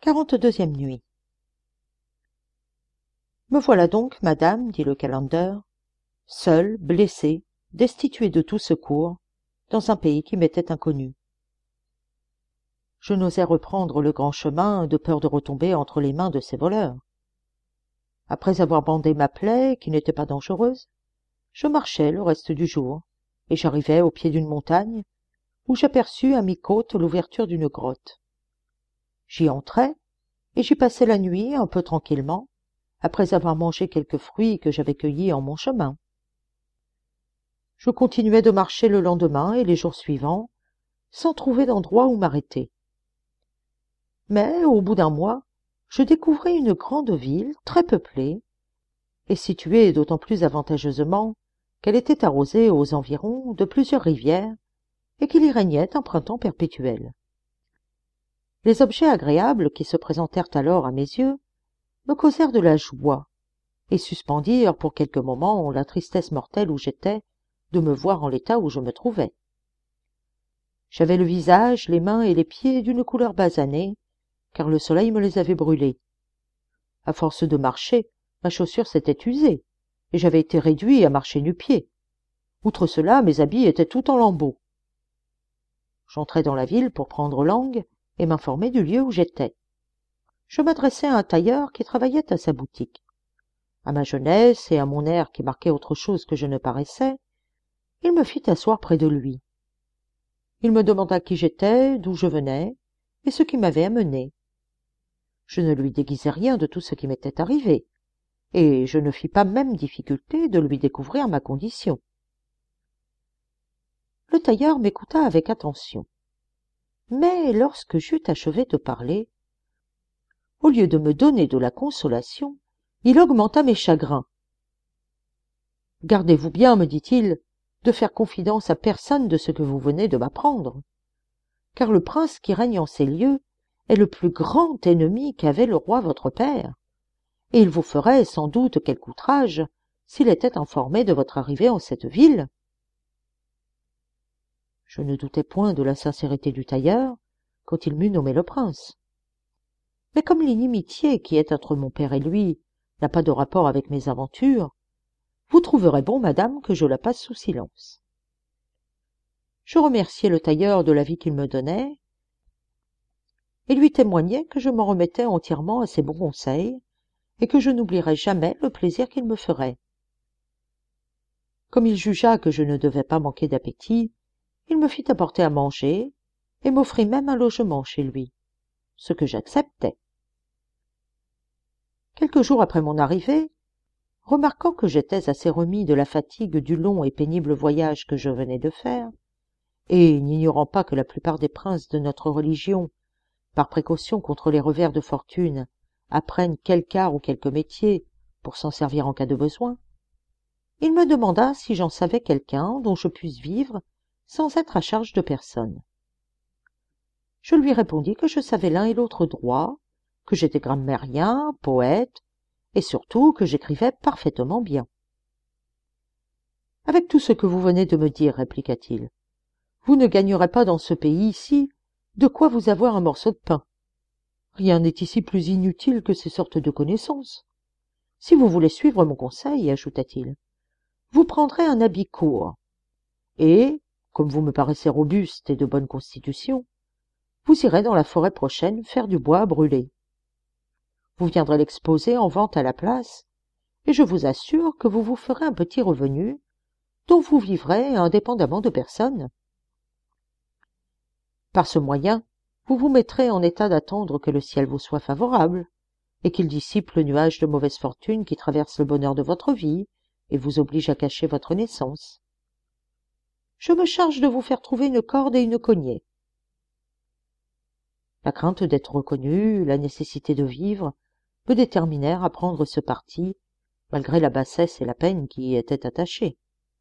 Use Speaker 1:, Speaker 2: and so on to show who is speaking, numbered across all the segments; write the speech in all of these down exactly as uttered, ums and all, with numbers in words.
Speaker 1: quarante-deuxième nuit. Me voilà donc, madame, dit le calender, seul, blessé, destitué de tout secours, dans un pays qui m'était inconnu. Je n'osais reprendre le grand chemin de peur de retomber entre les mains de ces voleurs. Après avoir bandé ma plaie, qui n'était pas dangereuse, je marchai le reste du jour, et j'arrivai au pied d'une montagne, où j'aperçus à mi-côte l'ouverture d'une grotte. J'y entrai, et j'y passai la nuit un peu tranquillement, après avoir mangé quelques fruits que j'avais cueillis en mon chemin. Je continuai de marcher le lendemain et les jours suivants, sans trouver d'endroit où m'arrêter. Mais, au bout d'un mois, je découvris une grande ville, très peuplée, et située d'autant plus avantageusement qu'elle était arrosée aux environs de plusieurs rivières et qu'il y régnait un printemps perpétuel. Les objets agréables qui se présentèrent alors à mes yeux me causèrent de la joie et suspendirent pour quelques moments la tristesse mortelle où j'étais de me voir en l'état où je me trouvais. J'avais le visage, les mains et les pieds d'une couleur basanée, car le soleil me les avait brûlés. À force de marcher, ma chaussure s'était usée, et j'avais été réduit à marcher nu-pied. Outre cela, mes habits étaient tout en lambeaux. J'entrai dans la ville pour prendre langue et m'informer du lieu où j'étais. Je m'adressai à un tailleur qui travaillait à sa boutique. À ma jeunesse et à mon air qui marquait autre chose que je ne paraissais, il me fit asseoir près de lui. Il me demanda qui j'étais, d'où je venais, et ce qui m'avait amené. Je ne lui déguisai rien de tout ce qui m'était arrivé, et je ne fis pas même difficulté de lui découvrir ma condition. Le tailleur m'écouta avec attention. Mais lorsque j'eus achevé de parler, au lieu de me donner de la consolation, il augmenta mes chagrins. « Gardez-vous bien, me dit-il, de faire confidence à personne de ce que vous venez de m'apprendre, car le prince qui règne en ces lieux est le plus grand ennemi qu'avait le roi votre père, et il vous ferait sans doute quelque outrage s'il était informé de votre arrivée en cette ville. » Je ne doutais point de la sincérité du tailleur quand il m'eut nommé le prince. Mais comme l'inimitié qui est entre mon père et lui n'a pas de rapport avec mes aventures, vous trouverez bon, madame, que je la passe sous silence. Je remerciai le tailleur de l'avis qu'il me donnait, et lui témoignai que je m'en remettais entièrement à ses bons conseils, et que je n'oublierais jamais le plaisir qu'il me ferait. Comme il jugea que je ne devais pas manquer d'appétit, il me fit apporter à manger, et m'offrit même un logement chez lui, ce que j'acceptai. Quelques jours après mon arrivée, remarquant que j'étais assez remis de la fatigue du long et pénible voyage que je venais de faire, et n'ignorant pas que la plupart des princes de notre religion, par précaution contre les revers de fortune, apprennent quelque art ou quelque métier pour s'en servir en cas de besoin, il me demanda si j'en savais quelqu'un dont je puisse vivre sans être à charge de personne. Je lui répondis que je savais l'un et l'autre droit, que j'étais grammairien, poète, et surtout que j'écrivais parfaitement bien. « Avec tout ce que vous venez de me dire, répliqua-t-il, vous ne gagnerez pas dans ce pays-ci de quoi vous avoir un morceau de pain. Rien n'est ici plus inutile que ces sortes de connaissances. Si vous voulez suivre mon conseil, ajouta-t-il, vous prendrez un habit court, et, comme vous me paraissez robuste et de bonne constitution, vous irez dans la forêt prochaine faire du bois à brûler. Vous viendrez l'exposer en vente à la place, et je vous assure que vous vous ferez un petit revenu, dont vous vivrez indépendamment de personne. Par ce moyen, vous vous mettrez en état d'attendre que le ciel vous soit favorable, et qu'il dissipe le nuage de mauvaise fortune qui traverse le bonheur de votre vie et vous oblige à cacher votre naissance. Je me charge de vous faire trouver une corde et une cognée. La crainte d'être reconnu, la nécessité de vivre, me déterminèrent à prendre ce parti, malgré la bassesse et la peine qui y étaient attachées.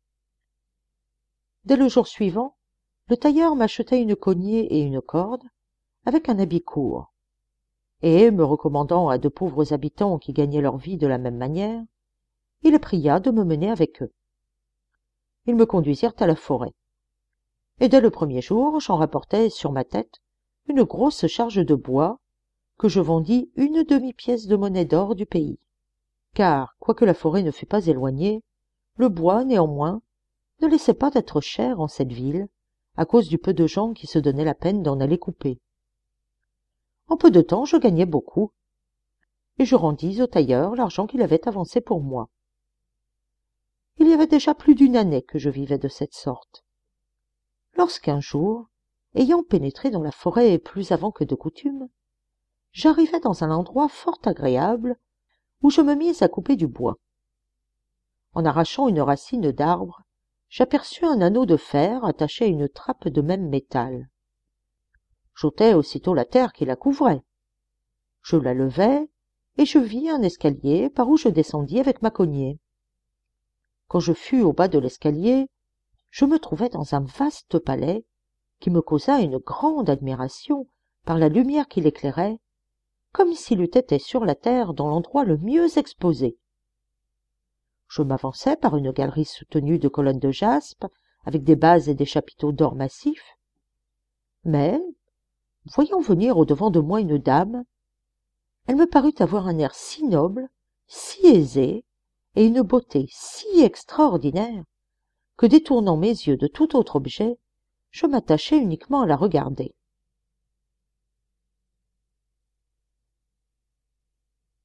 Speaker 1: Dès le jour suivant, le tailleur m'acheta une cognée et une corde, avec un habit court, et, me recommandant à de pauvres habitants qui gagnaient leur vie de la même manière, il pria de me mener avec eux. Ils me conduisirent à la forêt, et dès le premier jour, j'en rapportai sur ma tête une grosse charge de bois, que je vendis une demi-pièce de monnaie d'or du pays, car, quoique la forêt ne fût pas éloignée, le bois, néanmoins, ne laissait pas d'être cher en cette ville, à cause du peu de gens qui se donnaient la peine d'en aller couper. En peu de temps, je gagnai beaucoup, et je rendis au tailleur l'argent qu'il avait avancé pour moi. Il y avait déjà plus d'une année que je vivais de cette sorte. Lorsqu'un jour, ayant pénétré dans la forêt plus avant que de coutume, j'arrivai dans un endroit fort agréable où je me mis à couper du bois. En arrachant une racine d'arbre, j'aperçus un anneau de fer attaché à une trappe de même métal. J'ôtai aussitôt la terre qui la couvrait. Je la levai, et je vis un escalier par où je descendis avec ma cognée. Quand je fus au bas de l'escalier, je me trouvai dans un vaste palais qui me causa une grande admiration par la lumière qui l'éclairait, comme s'il eût été sur la terre dans l'endroit le mieux exposé. Je m'avançai par une galerie soutenue de colonnes de jaspe, avec des bases et des chapiteaux d'or massif. Mais, voyant venir au-devant de moi une dame, elle me parut avoir un air si noble, si aisé, et une beauté si extraordinaire, que détournant mes yeux de tout autre objet, je m'attachai uniquement à la regarder.